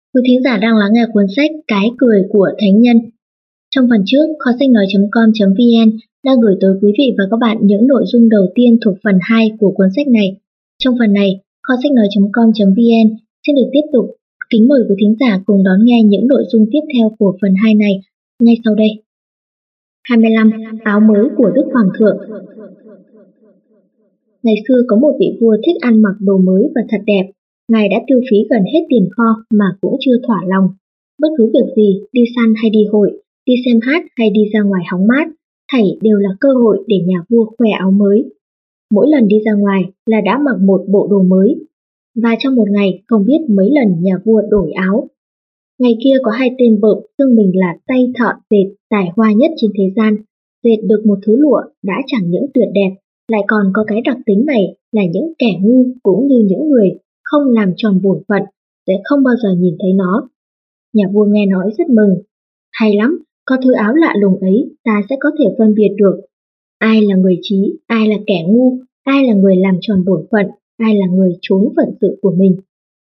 Quý thính giả đang lắng nghe cuốn sách Cái cười của thánh nhân. Trong phần trước, kho sách nói.com.vn đang gửi tới quý vị và các bạn những nội dung đầu tiên thuộc phần 2 của cuốn sách này. Trong phần này, kho sách nói.com.vn xin được tiếp tục kính mời quý thính giả cùng đón nghe những nội dung tiếp theo của phần 2 này ngay sau đây. 25. Áo mới của Đức Hoàng thượng. Ngày xưa có một vị vua thích ăn mặc đồ mới và thật đẹp. Ngài đã tiêu phí gần hết tiền kho mà cũng chưa thỏa lòng. Bất cứ việc gì, đi săn hay đi hội, đi xem hát hay đi ra ngoài hóng mát, thảy đều là cơ hội để nhà vua khoe áo mới. Mỗi lần đi ra ngoài là đã mặc một bộ đồ mới. Và trong một ngày không biết mấy lần nhà vua đổi áo. Ngày kia có hai tên bợm xưng mình là tay thợ dệt tài hoa nhất trên thế gian. Dệt được một thứ lụa đã chẳng những tuyệt đẹp, lại còn có cái đặc tính này là những kẻ ngu cũng như những người không làm tròn bổn phận sẽ không bao giờ nhìn thấy nó. Nhà vua nghe nói rất mừng. Hay lắm, có thứ áo lạ lùng ấy ta sẽ có thể phân biệt được. Ai là người trí, ai là kẻ ngu, ai là người làm tròn bổn phận, ai là người trốn phận sự của mình.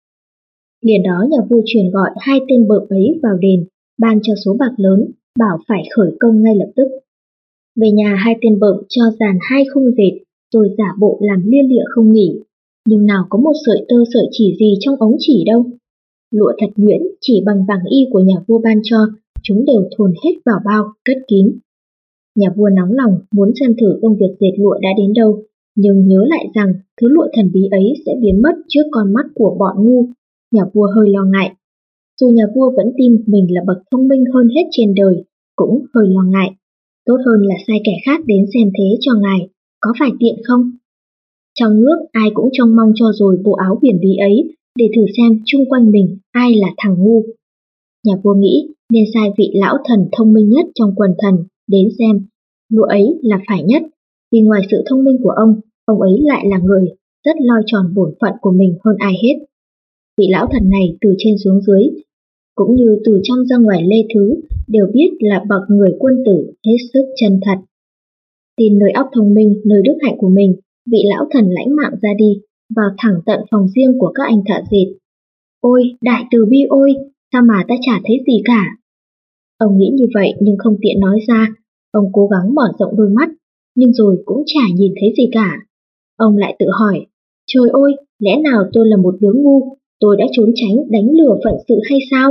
Liền đó nhà vua truyền gọi hai tên bợm ấy vào đền, ban cho số bạc lớn, bảo phải khởi công ngay lập tức. Về nhà hai tên bợm cho dàn hai khung dệt, rồi giả bộ làm lia lịa không nghỉ. Nhưng nào có một sợi tơ sợi chỉ gì trong ống chỉ đâu. Lụa thật nhuyễn chỉ bằng vàng y của nhà vua ban cho, chúng đều thồn hết vào bao, cất kín. Nhà vua nóng lòng muốn xem thử công việc dệt lụa đã đến đâu, nhưng nhớ lại rằng thứ lụa thần bí ấy sẽ biến mất trước con mắt của bọn ngu. Nhà vua hơi lo ngại. Dù nhà vua vẫn tin mình là bậc thông minh hơn hết trên đời, cũng hơi lo ngại. Tốt hơn là sai kẻ khác đến xem thế cho ngài, có phải tiện không? Trong nước ai cũng trông mong cho rồi bộ áo huyền bí ấy, để thử xem chung quanh mình ai là thằng ngu. Nhà vua nghĩ nên sai vị lão thần thông minh nhất trong quần thần đến xem lụa ấy là phải nhất, vì ngoài sự thông minh của ông ấy lại là người rất lo tròn bổn phận của mình hơn ai hết. Vị lão thần này từ trên xuống dưới, cũng như từ trong ra ngoài lê thứ, đều biết là bậc người quân tử hết sức chân thật. Tin nơi óc thông minh, nơi đức hạnh của mình, vị lão thần lãnh mạng ra đi, vào thẳng tận phòng riêng của các anh thợ dệt. Ôi, đại từ bi ôi, sao mà ta chả thấy gì cả? Ông nghĩ như vậy nhưng không tiện nói ra. Ông cố gắng mở rộng đôi mắt, nhưng rồi cũng chả nhìn thấy gì cả. Ông lại tự hỏi, trời ơi, lẽ nào tôi là một đứa ngu, tôi đã trốn tránh đánh lừa phận sự hay sao?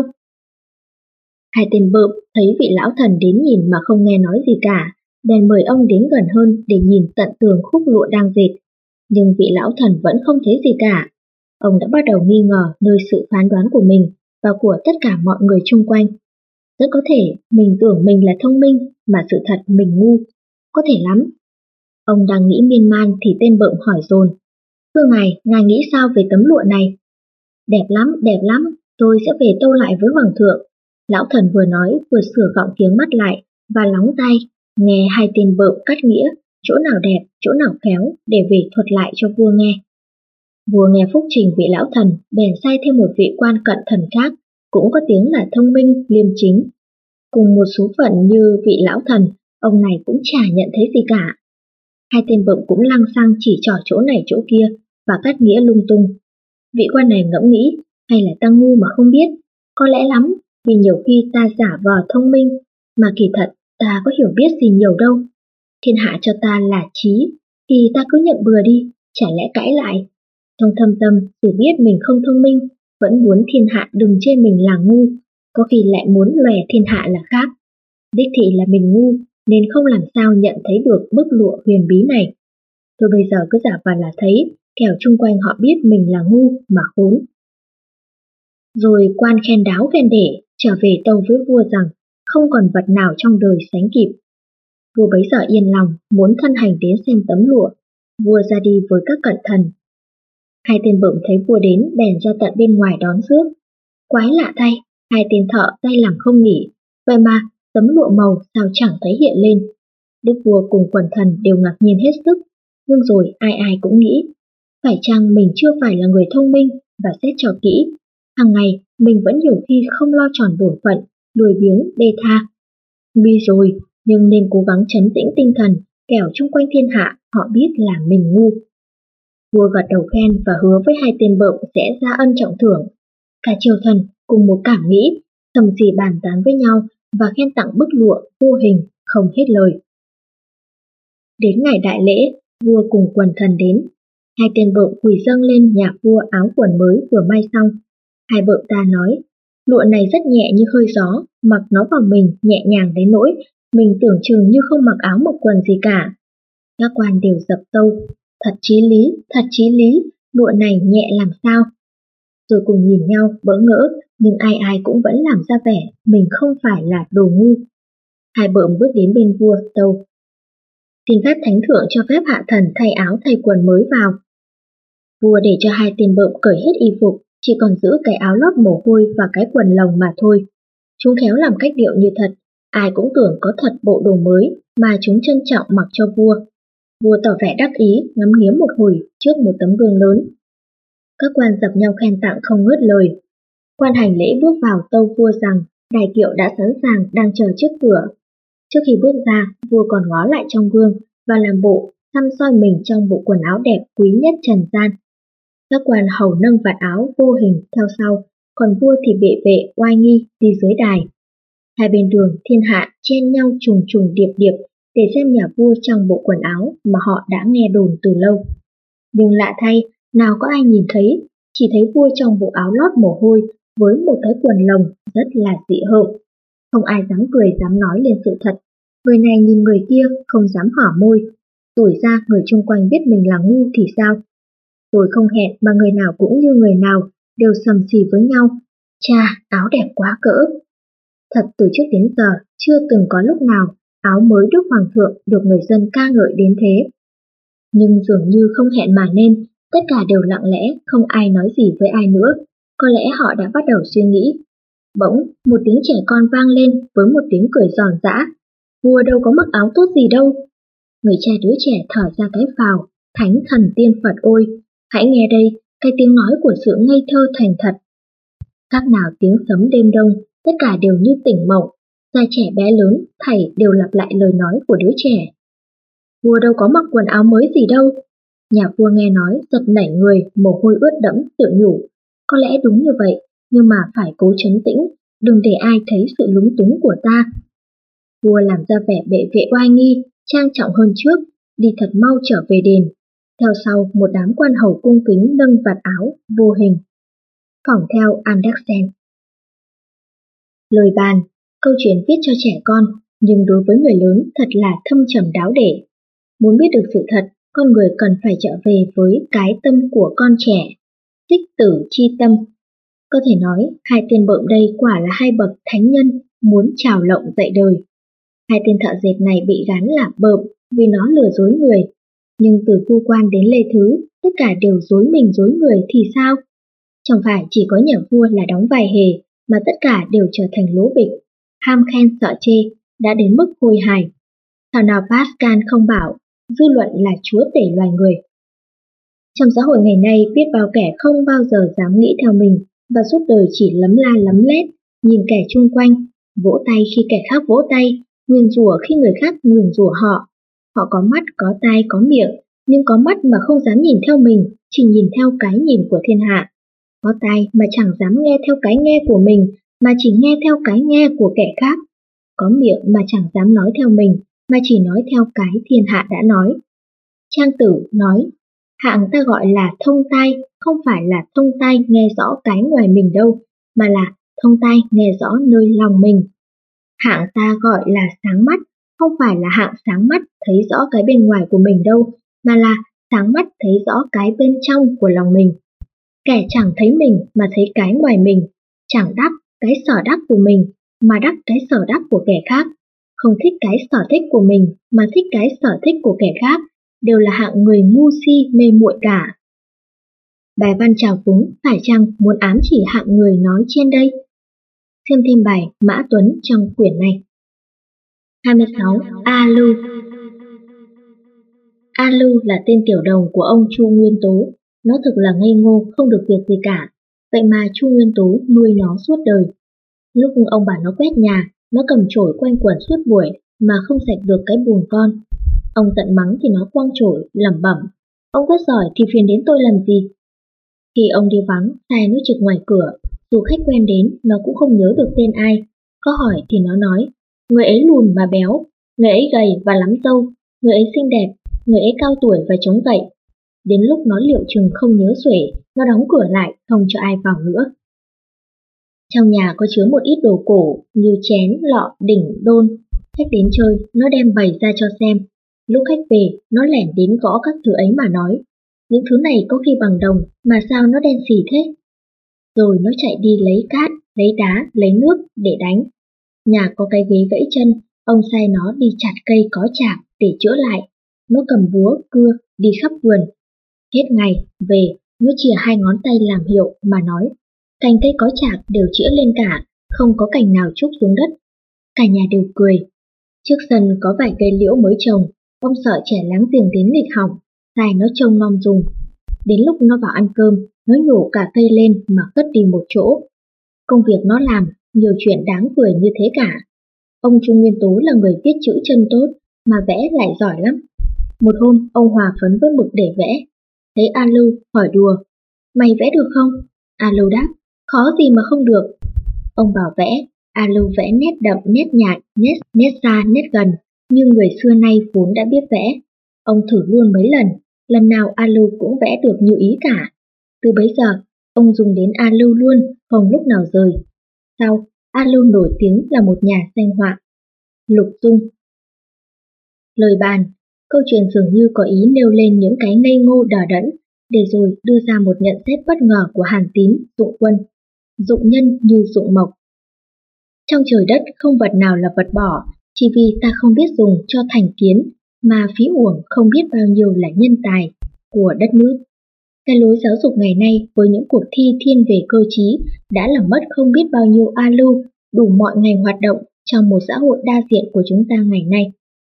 Hai tên bợm thấy vị lão thần đến nhìn mà không nghe nói gì cả, bèn mời ông đến gần hơn để nhìn tận tường khúc lụa đang dệt. Nhưng vị lão thần vẫn không thấy gì cả. Ông đã bắt đầu nghi ngờ nơi sự phán đoán của mình và của tất cả mọi người chung quanh. Rất có thể mình tưởng mình là thông minh mà sự thật mình ngu. Có thể lắm. Ông đang nghĩ miên man thì tên bợm hỏi dồn. Thưa ngài nghĩ sao về tấm lụa này? Đẹp lắm, tôi sẽ về tâu lại với hoàng thượng. Lão thần vừa nói vừa sửa gọng kiếng mắt lại và lóng tay, nghe hai tên bợm cắt nghĩa, chỗ nào đẹp, chỗ nào khéo để về thuật lại cho vua nghe. Vua nghe phúc trình vị lão thần, bèn sai thêm một vị quan cận thần khác, cũng có tiếng là thông minh, liêm chính. Cùng một số phận như vị lão thần, ông này cũng chả nhận thấy gì cả. Hai tên bợm cũng lăng xăng chỉ trỏ chỗ này chỗ kia và cắt nghĩa lung tung. Vị quan này ngẫm nghĩ, hay là ta ngu mà không biết? Có lẽ lắm, vì nhiều khi ta giả vờ thông minh, mà kỳ thật ta có hiểu biết gì nhiều đâu. Thiên hạ cho ta là trí, thì ta cứ nhận bừa đi, chả lẽ cãi lại. Trong thâm tâm, dù biết mình không thông minh, vẫn muốn thiên hạ đừng chê mình là ngu, có khi lại muốn lòe thiên hạ là khác. Đích thị là mình ngu, nên không làm sao nhận thấy được bức lụa huyền bí này. Tôi bây giờ cứ giả vờ là thấy, kẻo chung quanh họ biết mình là ngu mà khốn. Rồi quan khen đáo khen để, trở về tâu với vua rằng không còn vật nào trong đời sánh kịp. Vua bấy giờ yên lòng, muốn thân hành đến xem tấm lụa. Vua ra đi với các cận thần. Hai tên bợm thấy vua đến bèn ra tận bên ngoài đón rước. Quái lạ thay, hai tên thợ tay làm không nghỉ, vậy mà tấm lụa màu sao chẳng thấy hiện lên. Đức vua cùng quần thần đều ngạc nhiên hết sức, nhưng rồi ai cũng nghĩ, phải chăng mình chưa phải là người thông minh và xét cho kỹ. Hàng ngày mình vẫn nhiều khi không lo tròn bổn phận, lười biếng, đê tha. Bi rồi, nhưng nên cố gắng trấn tĩnh tinh thần, kẻo chung quanh thiên hạ họ biết là mình ngu. Vua gật đầu khen và hứa với hai tên bợm sẽ ra ân trọng thưởng. Cả triều thần cùng một cảm nghĩ, thầm thì bàn tán với nhau và khen tặng bức lụa vô hình không hết lời. Đến ngày đại lễ, vua cùng quần thần đến. Hai tên bợm quỳ dâng lên nhà vua áo quần mới vừa may xong. Hai bợm ta nói, lụa này rất nhẹ như hơi gió, mặc nó vào mình nhẹ nhàng đến nỗi mình tưởng chừng như không mặc áo một quần gì cả. Các quan đều dập tâu, thật chí lý, lụa này nhẹ làm sao? Rồi cùng nhìn nhau bỡ ngỡ, nhưng ai ai cũng vẫn làm ra vẻ mình không phải là đồ ngu. Hai bợm bước đến bên vua tâu, xin phép thánh thượng cho phép hạ thần thay áo thay quần mới vào. Vua để cho hai tên bợm cởi hết y phục, chỉ còn giữ cái áo lót mồ hôi và cái quần lồng mà thôi. Chúng khéo làm cách điệu như thật, ai cũng tưởng có thật bộ đồ mới mà chúng trân trọng mặc cho vua. Vua tỏ vẻ đắc ý, ngắm nghía một hồi trước một tấm gương lớn. Các quan dập nhau khen tặng không ngớt lời. Quan hành lễ bước vào tâu vua rằng đài kiệu đã sẵn sàng đang chờ trước cửa. Trước khi bước ra, vua còn ngó lại trong gương và làm bộ xăm soi mình trong bộ quần áo đẹp quý nhất trần gian. Các quan hầu nâng vạt áo vô hình theo sau, còn vua thì bệ vệ oai nghi đi dưới đài. Hai bên đường thiên hạ chen nhau trùng trùng điệp điệp để xem nhà vua trong bộ quần áo mà họ đã nghe đồn từ lâu. Nhưng lạ thay, nào có ai nhìn thấy, chỉ thấy vua trong bộ áo lót mồ hôi với một cái quần lồng rất là dị hợm. Không ai dám cười dám nói lên sự thật. Người này nhìn người kia không dám hở môi. Tuổi ra người chung quanh biết mình là ngu thì sao? Rồi không hẹn mà người nào cũng như người nào đều sầm xì với nhau. Chà, áo đẹp quá cỡ. Thật từ trước đến giờ chưa từng có lúc nào áo mới Đức Hoàng thượng được người dân ca ngợi đến thế. Nhưng dường như không hẹn mà nên, tất cả đều lặng lẽ, không ai nói gì với ai nữa. Có lẽ họ đã bắt đầu suy nghĩ. Bỗng, một tiếng trẻ con vang lên với một tiếng cười giòn giã. Vua đâu có mặc áo tốt gì đâu. Người cha đứa trẻ thở ra cái phào, thánh thần tiên Phật ôi, hãy nghe đây, cái tiếng nói của sự ngây thơ thành thật. Khác nào tiếng sấm đêm đông, tất cả đều như tỉnh mộng, già trẻ bé lớn, thảy đều lặp lại lời nói của đứa trẻ. Vua đâu có mặc quần áo mới gì đâu. Nhà vua nghe nói giật nảy người, mồ hôi ướt đẫm, tự nhủ. Có lẽ đúng như vậy, nhưng mà phải cố trấn tĩnh, đừng để ai thấy sự lúng túng của ta. Vua làm ra vẻ bệ vệ oai nghi, trang trọng hơn trước, đi thật mau trở về đền. Theo sau một đám quan hầu cung kính nâng vạt áo, vô hình. Phỏng theo Andersen. Lời bàn, câu chuyện viết cho trẻ con, nhưng đối với người lớn thật là thâm trầm đáo để. Muốn biết được sự thật, con người cần phải trở về với cái tâm của con trẻ. Tích tử chi tâm. Có thể nói, hai tên bợm đây quả là hai bậc thánh nhân muốn trào lộng dạy đời. Hai tên thợ dệt này bị gán là bợm vì nó lừa dối người. Nhưng từ Vua Quan đến Lê Thứ, tất cả đều dối mình dối người thì sao? Chẳng phải chỉ có nhà vua là đóng vai hề, mà tất cả đều trở thành lố bịch, ham khen sợ chê, đã đến mức khôi hài. Thảo nào Pascal không bảo, dư luận là chúa tể loài người. Trong xã hội ngày nay biết bao kẻ không bao giờ dám nghĩ theo mình và suốt đời chỉ lấm la lấm lét, nhìn kẻ chung quanh, vỗ tay khi kẻ khác vỗ tay, nguyền rủa khi người khác nguyền rủa họ. Họ có mắt, có tai, có miệng, nhưng có mắt mà không dám nhìn theo mình, chỉ nhìn theo cái nhìn của thiên hạ. Có tai mà chẳng dám nghe theo cái nghe của mình, mà chỉ nghe theo cái nghe của kẻ khác. Có miệng mà chẳng dám nói theo mình, mà chỉ nói theo cái thiên hạ đã nói. Trang Tử nói, hạng ta gọi là thông tai, không phải là thông tai nghe rõ cái ngoài mình đâu, mà là thông tai nghe rõ nơi lòng mình. Hạng ta gọi là sáng mắt, không phải là hạng sáng mắt thấy rõ cái bên ngoài của mình đâu, mà là sáng mắt thấy rõ cái bên trong của lòng mình. Kẻ chẳng thấy mình mà thấy cái ngoài mình, chẳng đắc cái sở đắc của mình mà đắc cái sở đắc của kẻ khác, không thích cái sở thích của mình mà thích cái sở thích của kẻ khác, đều là hạng người ngu si mê muội cả. Bài văn chào phúng phải chăng muốn ám chỉ hạng người nói trên đây? Xem thêm bài Mã Tuấn trong quyển này. 26. A Lưu. A Lưu là tên tiểu đồng của ông Chu Nguyên Tố. Nó thực là ngây ngô, không được việc gì cả. Vậy mà Chu Nguyên Tố nuôi nó suốt đời. Lúc ông bảo nó quét nhà, nó cầm chổi quanh quẩn suốt buổi mà không sạch được cái bùn con. Ông giận mắng thì nó quăng chổi, lẩm bẩm. Ông quét giỏi thì phiền đến tôi làm gì? Khi ông đi vắng, sai nó trực ngoài cửa, Dù khách quen đến, nó cũng không nhớ được tên ai. Có hỏi thì nó nói, người ấy lùn mà béo, người ấy gầy và lắm râu, người ấy xinh đẹp, người ấy cao tuổi và chống gậy. Đến lúc nó liệu chừng không nhớ xuể, nó đóng cửa lại, không cho ai vào nữa. Trong nhà có chứa một ít đồ cổ như chén, lọ, đỉnh, đôn. Khách đến chơi, nó đem bày ra cho xem. Lúc khách về, nó lẻn đến gõ các thứ ấy mà nói. Những thứ này có khi bằng đồng, mà sao nó đen xì thế? Rồi nó chạy đi lấy cát, lấy đá, lấy nước để đánh. Nhà có cái ghế gãy chân, ông sai nó đi chặt cây có chạc để chữa lại. Nó cầm búa, cưa, đi khắp vườn. Hết ngày, về, nó chìa 2 ngón tay làm hiệu mà nói. Cành cây có chạc đều chĩa lên cả, không có cành nào trúc xuống đất. Cả nhà đều cười. Trước sân có vài cây liễu mới trồng, ông sợ trẻ láng giềng đến nghịch hỏng, sai nó trông nom dùng. Đến lúc nó vào ăn cơm, nó nhổ cả cây lên mà cất đi một chỗ. Công việc nó làm, nhiều chuyện đáng cười như thế cả. Ông Trung Nguyên Tố là người viết chữ chân tốt, mà vẽ lại giỏi lắm. Một hôm, ông hòa phấn với mực để vẽ. Thấy A Lưu hỏi đùa, mày vẽ được không? A Lưu đáp, khó gì mà không được. Ông bảo vẽ, A Lưu vẽ nét đậm, nét nhạt, nét xa, nét gần, như người xưa nay vốn đã biết vẽ. Ông thử luôn mấy lần nào A Lưu cũng vẽ được như ý cả. Từ bấy giờ, ông dùng đến A Lưu luôn, không lúc nào rời. Sau, A Lưu nổi tiếng là một nhà danh họa. Lục Dung. Lời bàn, câu chuyện dường như có ý nêu lên những cái ngây ngô đờ đẫn, để rồi đưa ra một nhận xét bất ngờ của Hàn Tín, Dụng Quân. Dụng nhân như dụng mộc. Trong trời đất không vật nào là vật bỏ, chỉ vì ta không biết dùng cho thành kiến, mà phí uổng không biết bao nhiêu là nhân tài của đất nước. Cái lối giáo dục ngày nay với những cuộc thi thiên về cơ trí đã làm mất không biết bao nhiêu A Lưu đủ mọi ngành hoạt động trong một xã hội đa diện của chúng ta ngày nay.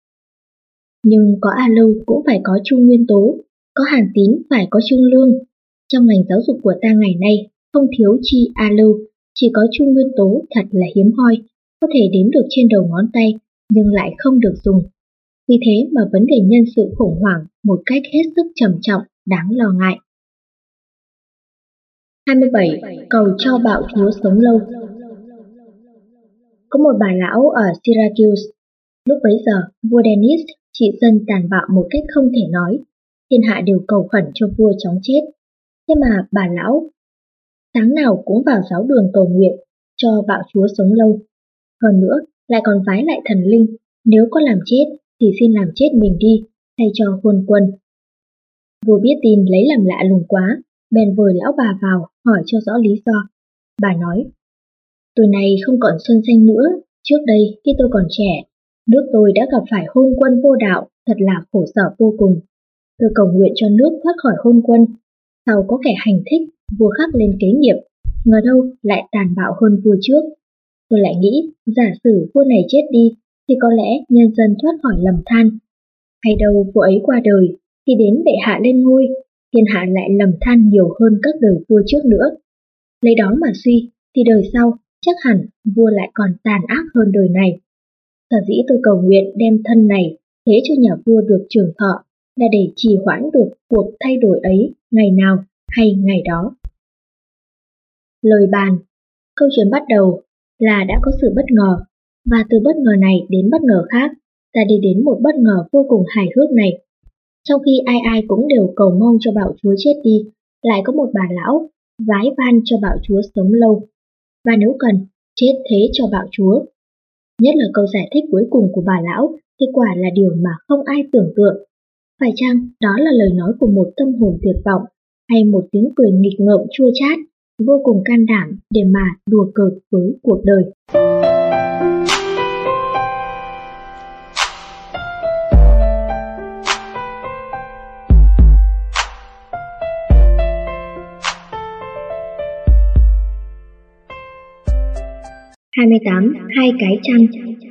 Nhưng có A Lưu cũng phải có Chu Nguyên Tố, có Hàn Tín phải có Trương Lương. Trong ngành giáo dục của ta ngày nay không thiếu chi A Lưu, chỉ có Chu Nguyên Tố thật là hiếm hoi, có thể đếm được trên đầu ngón tay nhưng lại không được dùng. Vì thế mà vấn đề nhân sự khủng hoảng một cách hết sức trầm trọng, đáng lo ngại. 27. Cầu cho bạo chúa sống lâu. Có một bà lão ở Syracuse. Lúc bấy giờ, vua Dennis trị dân tàn bạo một cách không thể nói. Thiên hạ đều cầu khẩn cho vua chóng chết. Thế mà bà lão sáng nào cũng vào giáo đường cầu nguyện cho bạo chúa sống lâu. Hơn nữa, lại còn vái lại thần linh, nếu có làm chết thì xin làm chết mình đi, thay cho huân quân. Vua biết tin lấy làm lạ lùng quá, bèn vời lão bà vào hỏi cho rõ lý do. Bà nói, tuổi này không còn xuân xanh nữa, trước đây khi tôi còn trẻ, nước tôi đã gặp phải hôn quân vô đạo, thật là khổ sở vô cùng. Tôi cầu nguyện cho nước thoát khỏi hôn quân, sau có kẻ hành thích, vua khắc lên kế nghiệp, ngờ đâu lại tàn bạo hơn vua trước. Tôi lại nghĩ, giả sử vua này chết đi, thì có lẽ nhân dân thoát khỏi lầm than. Hay đâu vua ấy qua đời, thì đến bệ hạ lên ngôi, thiên hạ lại lầm than nhiều hơn các đời vua trước nữa. Lấy đó mà suy, thì đời sau, chắc hẳn vua lại còn tàn ác hơn đời này. Sở dĩ tôi cầu nguyện đem thân này thế cho nhà vua được trường thọ, là để trì hoãn được cuộc thay đổi ấy ngày nào hay ngày đó. Lời bàn. Câu chuyện bắt đầu là đã có sự bất ngờ, và từ bất ngờ này đến bất ngờ khác, ta đi đến một bất ngờ vô cùng hài hước này. Trong khi ai ai cũng đều cầu mong cho bạo chúa chết đi, lại có một bà lão vái van cho bạo chúa sống lâu. Và nếu cần, chết thế cho bạo chúa. Nhất là câu giải thích cuối cùng của bà lão thì quả là điều mà không ai tưởng tượng. Phải chăng đó là lời nói của một tâm hồn tuyệt vọng, hay một tiếng cười nghịch ngợm chua chát, vô cùng can đảm để mà đùa cợt với cuộc đời. Hai cái chăn.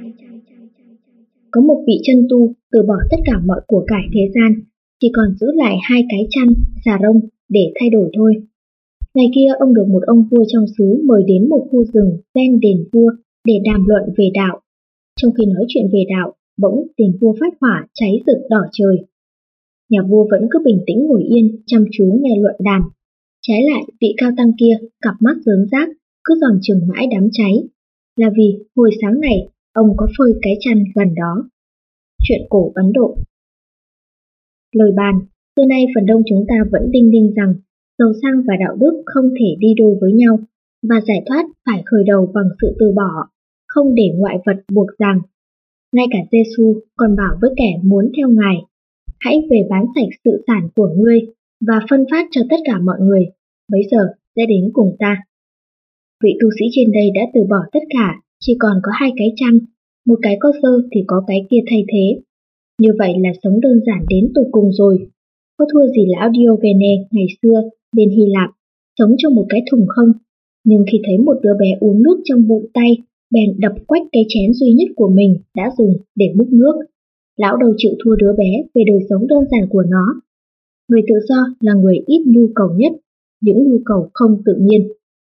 Có một vị chân tu từ bỏ tất cả mọi của cải thế gian, chỉ còn giữ lại 2 cái chăn, xà rông để thay đổi thôi. Ngày kia ông được một ông vua trong xứ mời đến một khu rừng ven đền vua để đàm luận về đạo. Trong khi nói chuyện về đạo, bỗng đền vua phát hỏa cháy rực đỏ trời. Nhà vua vẫn cứ bình tĩnh ngồi yên, chăm chú nghe luận đàm. Trái lại, vị cao tăng kia, cặp mắt rớm rác, cứ dòm chừng mãi đám cháy, là vì hồi sáng này ông có phơi cái chăn gần đó. Chuyện cổ Ấn Độ. Lời bàn, xưa nay phần đông chúng ta vẫn đinh ninh rằng giàu sang và đạo đức không thể đi đôi với nhau, và giải thoát phải khởi đầu bằng sự từ bỏ, không để ngoại vật buộc ràng. Ngay cả Giêsu còn bảo với kẻ muốn theo Ngài, hãy về bán sạch sự sản của ngươi và phân phát cho tất cả mọi người, bấy giờ sẽ đến cùng ta. Vị tu sĩ trên đây đã từ bỏ tất cả, chỉ còn có 2 cái chăn, một cái có dơ thì có cái kia thay thế. Như vậy là sống đơn giản đến tột cùng rồi. Có thua gì lão Diogene ngày xưa bên Hy Lạp, sống trong một cái thùng không, nhưng khi thấy một đứa bé uống nước trong bụng tay, bèn đập quách cái chén duy nhất của mình đã dùng để múc nước. Lão đâu chịu thua đứa bé về đời sống đơn giản của nó. Người tự do là người ít nhu cầu nhất, những nhu cầu không tự nhiên.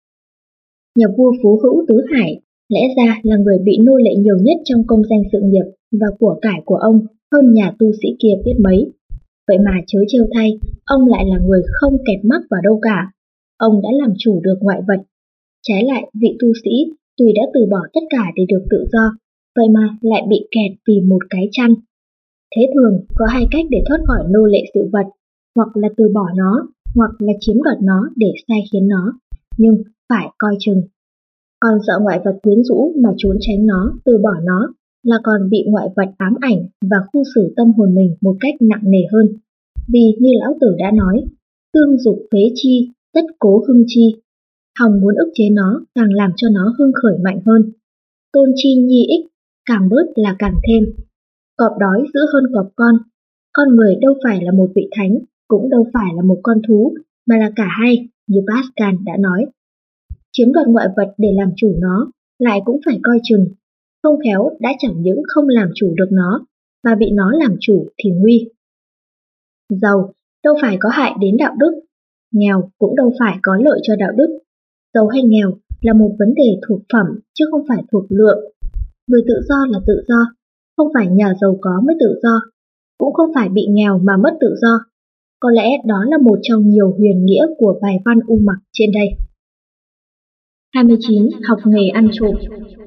Nhà vua Phú Hữu Tứ Hải lẽ ra là người bị nô lệ nhiều nhất trong công danh sự nghiệp và của cải của ông hơn nhà tu sĩ kia biết mấy. Vậy mà chớ trêu thay, ông lại là người không kẹt mắc vào đâu cả. Ông đã làm chủ được ngoại vật. Trái lại, vị tu sĩ tuy đã từ bỏ tất cả để được tự do, vậy mà lại bị kẹt vì một cái chăn. Thế thường có 2 cách để thoát khỏi nô lệ sự vật, hoặc là từ bỏ nó, hoặc là chiếm đoạt nó để sai khiến nó, nhưng phải coi chừng. Còn sợ ngoại vật quyến rũ mà trốn tránh nó, từ bỏ nó, là còn bị ngoại vật ám ảnh và khu xử tâm hồn mình một cách nặng nề hơn. Vì như lão tử đã nói, tương dục phế chi, tất cố hưng chi. Hòng muốn ức chế nó càng làm cho nó hưng khởi mạnh hơn. Tôn chi nhi ích, càng bớt là càng thêm. Cọp đói dữ hơn cọp con. Con người đâu phải là một vị thánh, cũng đâu phải là một con thú, mà là cả hai, như Pascal đã nói. Chiếm đoạt ngoại vật để làm chủ nó, lại cũng phải coi chừng. Không khéo đã chẳng những không làm chủ được nó, mà bị nó làm chủ thì nguy. Giàu đâu phải có hại đến đạo đức, nghèo cũng đâu phải có lợi cho đạo đức. Giàu hay nghèo là một vấn đề thuộc phẩm chứ không phải thuộc lượng. Người tự do là tự do, không phải nhờ giàu có mới tự do, cũng không phải bị nghèo mà mất tự do. Có lẽ đó là một trong nhiều huyền nghĩa của bài văn U Mặc trên đây. 29. Học nghề ăn trộm.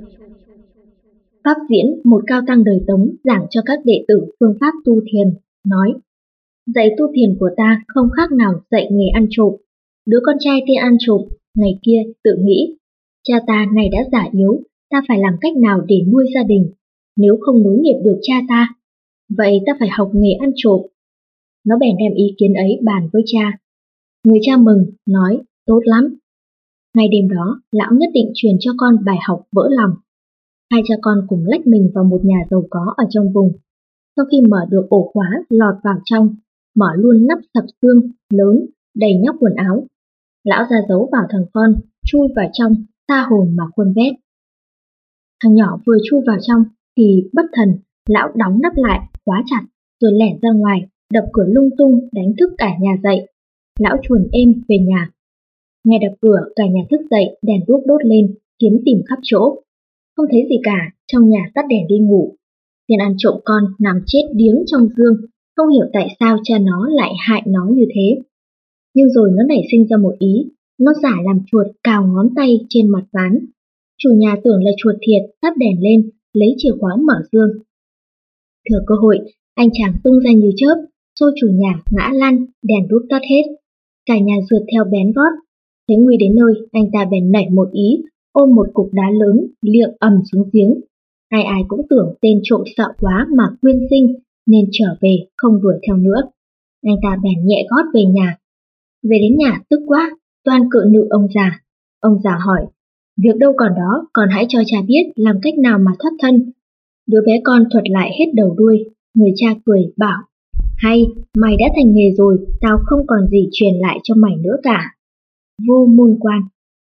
Pháp Diễn, một cao tăng đời Tống, giảng cho các đệ tử phương pháp tu thiền, nói: dạy tu thiền của ta không khác nào dạy nghề ăn trộm. Đứa con trai tiên ăn trộm, ngày kia tự nghĩ, cha ta này đã già yếu, ta phải làm cách nào để nuôi gia đình, nếu không nối nghiệp được cha ta, vậy ta phải học nghề ăn trộm. Nó bèn đem ý kiến ấy bàn với cha. Người cha mừng, nói, tốt lắm. Ngày đêm đó, lão nhất định truyền cho con bài học vỡ lòng. 2 cha con cùng lách mình vào một nhà giàu có ở trong vùng. Sau khi mở được ổ khóa, lọt vào trong, mở luôn nắp sập xương, lớn, đầy nhóc quần áo. Lão ra giấu vào thằng con, chui vào trong, tha hồn mà khuôn vét. Thằng nhỏ vừa chui vào trong, thì bất thần, lão đóng nắp lại, khóa chặt, rồi lẻn ra ngoài, đập cửa lung tung, đánh thức cả nhà dậy. Lão chuồn êm về nhà. Nghe đập cửa, cả nhà thức dậy, đèn đuốc đốt lên, kiếm tìm khắp chỗ. Không thấy gì cả, trong nhà tắt đèn đi ngủ. Tên ăn trộm con nằm chết điếng trong giường, không hiểu tại sao cha nó lại hại nó như thế. Nhưng rồi nó nảy sinh ra một ý, nó giả làm chuột cào ngón tay trên mặt ván. Chủ nhà tưởng là chuột thiệt, tắt đèn lên, lấy chìa khóa mở giường. Thừa cơ hội, anh chàng tung ra như chớp, xô chủ nhà ngã lăn, đèn đuốc tắt hết. Cả nhà rượt theo bén gót. Thấy nguy đến nơi, anh ta bèn nảy một ý, ôm một cục đá lớn, liệng ầm xuống giếng. Ai ai cũng tưởng tên trộm sợ quá mà quyên sinh, nên trở về không đuổi theo nữa. Anh ta bèn nhẹ gót về nhà. Về đến nhà tức quá, toan cự nữ ông già. Ông già hỏi, việc đâu còn đó, còn hãy cho cha biết làm cách nào mà thoát thân. Đứa bé con thuật lại hết đầu đuôi. Người cha cười bảo, hay, mày đã thành nghề rồi, tao không còn gì truyền lại cho mày nữa cả. Vô môn quan.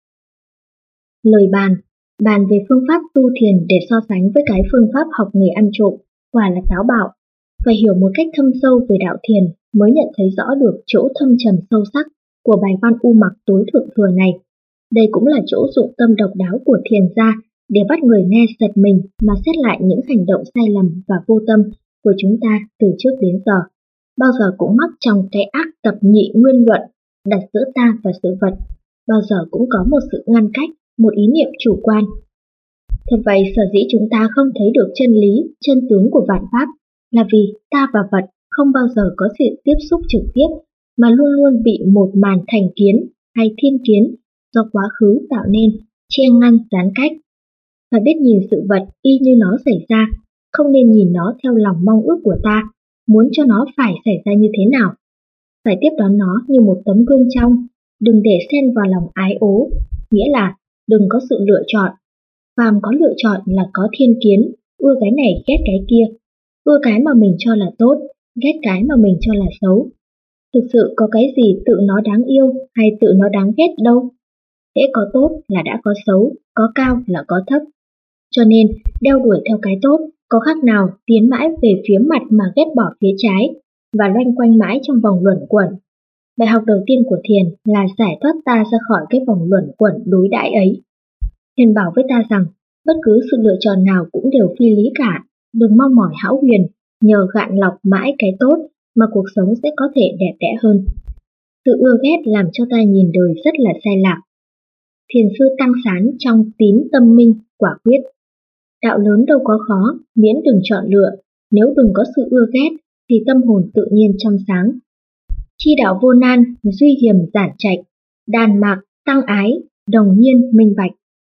Lời bàn, bàn về phương pháp tu thiền để so sánh với cái phương pháp học nghề ăn trộm, quả là táo bạo. Phải hiểu một cách thâm sâu về đạo thiền mới nhận thấy rõ được chỗ thâm trầm sâu sắc của bài văn U Mặc tối thượng thừa này. Đây cũng là chỗ dụng tâm độc đáo của thiền gia để bắt người nghe giật mình mà xét lại những hành động sai lầm và vô tâm của chúng ta từ trước đến giờ. Bao giờ cũng mắc trong cái ác tập nhị nguyên luận, đặt giữa ta và sự vật. Bao giờ cũng có một sự ngăn cách một ý niệm chủ quan. Thật vậy, sở dĩ chúng ta không thấy được chân lý, chân tướng của vạn pháp là vì ta và vật không bao giờ có sự tiếp xúc trực tiếp, mà luôn luôn bị một màn thành kiến hay thiên kiến do quá khứ tạo nên, che ngăn gián cách. Phải biết nhìn sự vật y như nó xảy ra, không nên nhìn nó theo lòng mong ước của ta, muốn cho nó phải xảy ra như thế nào. Phải tiếp đón nó như một tấm gương trong, đừng để xen vào lòng ái ố, nghĩa là đừng có sự lựa chọn. Phàm có lựa chọn là có thiên kiến, ưa cái này ghét cái kia, ưa cái mà mình cho là tốt, ghét cái mà mình cho là xấu. Thực sự có cái gì tự nó đáng yêu hay tự nó đáng ghét đâu. Hễ có tốt là đã có xấu, có cao là có thấp. Cho nên, đeo đuổi theo cái tốt, có khác nào tiến mãi về phía mặt mà ghét bỏ phía trái, và loanh quanh mãi trong vòng luẩn quẩn. Bài học đầu tiên của thiền là giải thoát ta ra khỏi cái vòng luẩn quẩn đối đãi ấy. Thiền bảo với ta rằng, bất cứ sự lựa chọn nào cũng đều phi lý cả, đừng mong mỏi hão huyền, nhờ gạn lọc mãi cái tốt mà cuộc sống sẽ có thể đẹp đẽ hơn. Sự ưa ghét làm cho ta nhìn đời rất là sai lạc. Thiền sư Tăng Sán trong Tín Tâm Minh quả quyết. Đạo lớn đâu có khó, miễn đừng chọn lựa, nếu đừng có sự ưa ghét thì tâm hồn tự nhiên trong sáng. Chi đạo vô nan, duy hiểm giản trạch, đàn mạc, tăng ái, đồng nhiên minh bạch.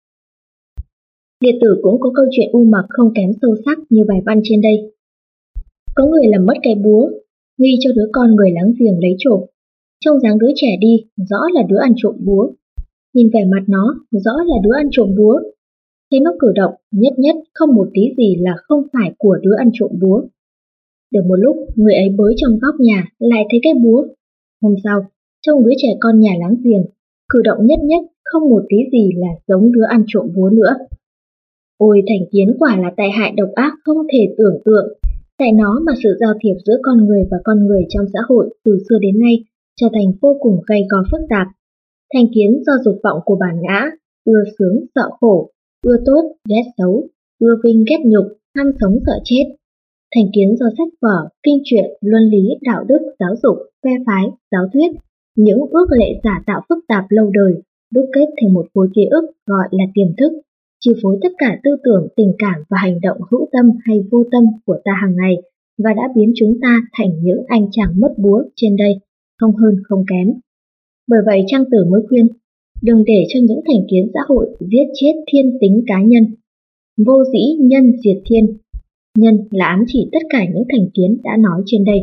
Liệt tử cũng có câu chuyện u mặc không kém sâu sắc như bài văn trên đây. Có người làm mất cái búa, nghi cho đứa con người láng giềng lấy trộm. Trông dáng đứa trẻ đi, rõ là đứa ăn trộm búa. Nhìn vẻ mặt nó, rõ là đứa ăn trộm búa. Thấy nó cử động, nhất nhất không một tí gì là không phải của đứa ăn trộm búa. Được một lúc, người ấy bới trong góc nhà lại thấy cái búa. Hôm sau, trông đứa trẻ con nhà láng giềng, cử động nhất nhất không một tí gì là giống đứa ăn trộm búa nữa. Ôi, thành kiến quả là tai hại độc ác không thể tưởng tượng. Tại nó mà sự giao thiệp giữa con người và con người trong xã hội từ xưa đến nay trở thành vô cùng gay go phức tạp. Thành kiến do dục vọng của bản ngã, ưa sướng sợ khổ, ưa tốt ghét xấu, ưa vinh ghét nhục, ham sống sợ chết. Thành kiến do sách vở, kinh truyện, luân lý, đạo đức, giáo dục, phe phái, giáo thuyết, những ước lệ giả tạo phức tạp lâu đời, đúc kết thành một khối ký ức gọi là tiềm thức, chi phối tất cả tư tưởng, tình cảm và hành động hữu tâm hay vô tâm của ta hàng ngày và đã biến chúng ta thành những anh chàng mất búa trên đây, không hơn không kém. Bởi vậy Trang Tử mới khuyên, đừng để cho những thành kiến xã hội giết chết thiên tính cá nhân. Vô dĩ nhân diệt thiên. Nhân là ám chỉ tất cả những thành kiến đã nói trên đây.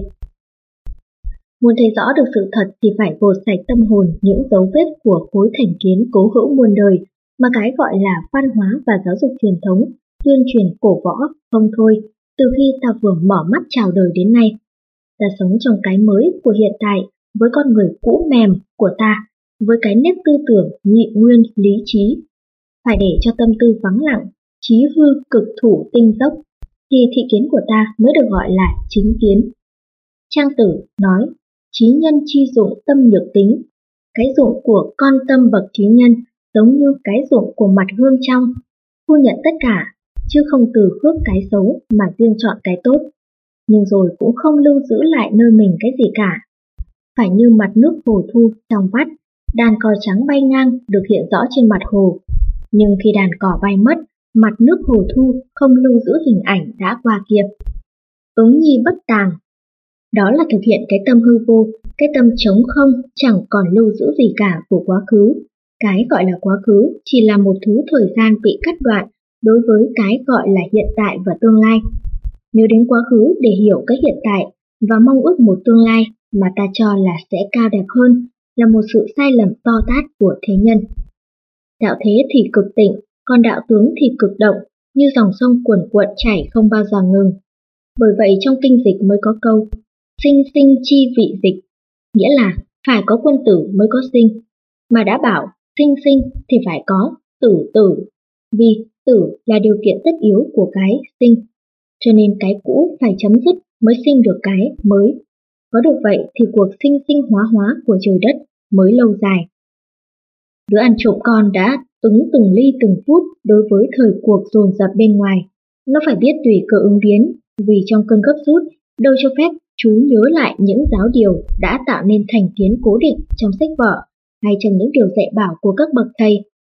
Muốn thấy rõ được sự thật thì phải gột sạch tâm hồn những dấu vết của khối thành kiến cố hữu muôn đời mà cái gọi là văn hóa và giáo dục truyền thống, tuyên truyền cổ võ, không thôi, từ khi ta vừa mở mắt chào đời đến nay. Ta sống trong cái mới của hiện tại với con người cũ mềm của ta, với cái nếp tư tưởng nhị nguyên lý trí. Phải để cho tâm tư vắng lặng, trí hư cực thủ tinh dốc, thì thị kiến của ta mới được gọi là chính kiến. Trang Tử nói, trí nhân chi dụng tâm nhược tính. Cái dụng của con tâm bậc trí nhân giống như cái dụng của mặt gương trong, thu nhận tất cả, chứ không từ khước cái xấu mà riêng chọn cái tốt. Nhưng rồi cũng không lưu giữ lại nơi mình cái gì cả. Phải như mặt nước hồ thu trong vắt, đàn cò trắng bay ngang được hiện rõ trên mặt hồ. Nhưng khi đàn cò bay mất, mặt nước hồ thu không lưu giữ hình ảnh đã qua kia. Ứng nhi bất tàng. Đó là thực hiện cái tâm hư vô, cái tâm trống không chẳng còn lưu giữ gì cả của quá khứ. Cái gọi là quá khứ chỉ là một thứ thời gian bị cắt đoạn đối với cái gọi là hiện tại và tương lai. Nhớ đến quá khứ để hiểu cái hiện tại và mong ước một tương lai mà ta cho là sẽ cao đẹp hơn là một sự sai lầm to tát của thế nhân. Đạo thế thì cực tịnh, còn đạo tướng thì cực động, như dòng sông cuồn cuộn chảy không bao giờ ngừng. Bởi vậy trong kinh dịch mới có câu, sinh sinh chi vị dịch, nghĩa là phải có quân tử mới có sinh, mà đã bảo sinh sinh thì phải có tử tử, vì tử là điều kiện tất yếu của cái sinh, cho nên cái cũ phải chấm dứt mới sinh được cái mới. Có được vậy thì cuộc sinh sinh hóa của trời đất mới lâu dài. Đứa ăn trộm con đã ứng từng ly từng phút đối với thời cuộc dồn dập bên ngoài. Nó phải biết tùy cơ ứng biến, vì trong cơn gấp rút, đâu cho phép chú nhớ lại những giáo điều đã tạo nên thành kiến cố định trong sách vở hay trong những điều dạy bảo của các bậc thầy.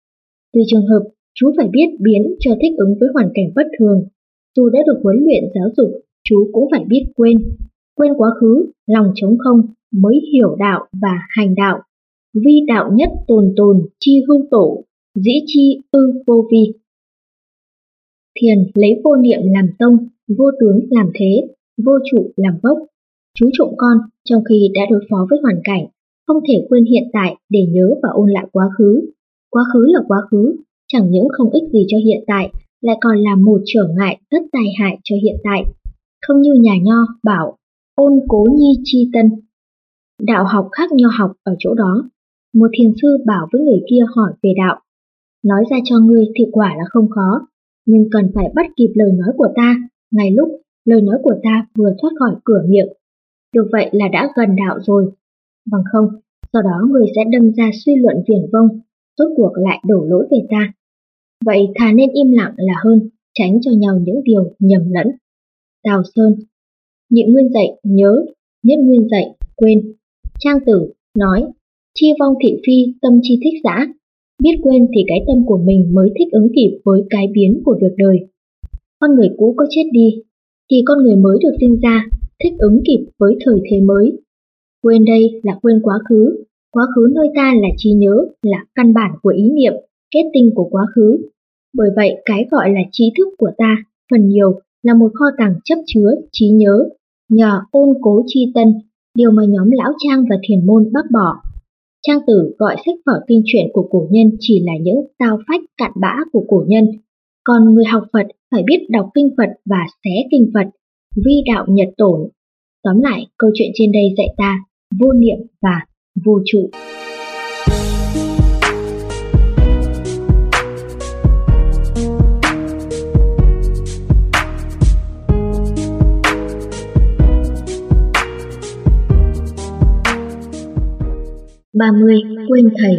Tùy trường hợp, chú phải biết biến cho thích ứng với hoàn cảnh bất thường. Dù đã được huấn luyện giáo dục, chú cũng phải biết quên. Quên quá khứ, lòng trống không, mới hiểu đạo và hành đạo. Vi đạo nhất tồn tồn, chi hưu tổ, dĩ chi ư vô vi. Thiền lấy vô niệm làm tông, vô tướng làm thế, vô trụ làm gốc. Chú trộm con trong khi đã đối phó với hoàn cảnh, không thể quên hiện tại để nhớ và ôn lại quá khứ. Quá khứ là quá khứ, chẳng những không ích gì cho hiện tại, lại còn là một trở ngại rất tai hại cho hiện tại. Không như nhà Nho bảo, ôn cố nhi chi tân. Đạo học khác Nho học ở chỗ đó. Một thiền sư bảo với người kia hỏi về đạo. Nói ra cho ngươi thì quả là không khó, nhưng cần phải bắt kịp lời nói của ta, ngay lúc lời nói của ta vừa thoát khỏi cửa miệng. Được vậy là đã gần đạo rồi. Bằng không, sau đó người sẽ đâm ra suy luận viển vông, rốt cuộc lại đổ lỗi về ta. Vậy thà nên im lặng là hơn, tránh cho nhau những điều nhầm lẫn. Tào Sơn. Nhị Nguyên dạy nhớ, Nhất Nguyên dạy quên. Trang Tử nói, chi vong thị phi tâm chi thích giã. Biết quên thì cái tâm của mình mới thích ứng kịp với cái biến của việc đời. Con người cũ có chết đi, thì con người mới được sinh ra, thích ứng kịp với thời thế mới. Quên đây là quên quá khứ nơi ta là trí nhớ, là căn bản của ý niệm, kết tinh của quá khứ. Bởi vậy cái gọi là trí thức của ta, phần nhiều là một kho tàng chấp chứa trí nhớ, nhờ ôn cố chi tân, điều mà nhóm Lão Trang và Thiền môn bác bỏ. Trang Tử gọi sách vở kinh truyện của cổ nhân chỉ là những tao phách cặn bã của cổ nhân, còn người học Phật phải biết đọc kinh Phật và xé kinh Phật, vi đạo nhật tổn. Tóm lại, câu chuyện trên đây dạy ta vô niệm và vô trụ. Ba mươi, quên thầy.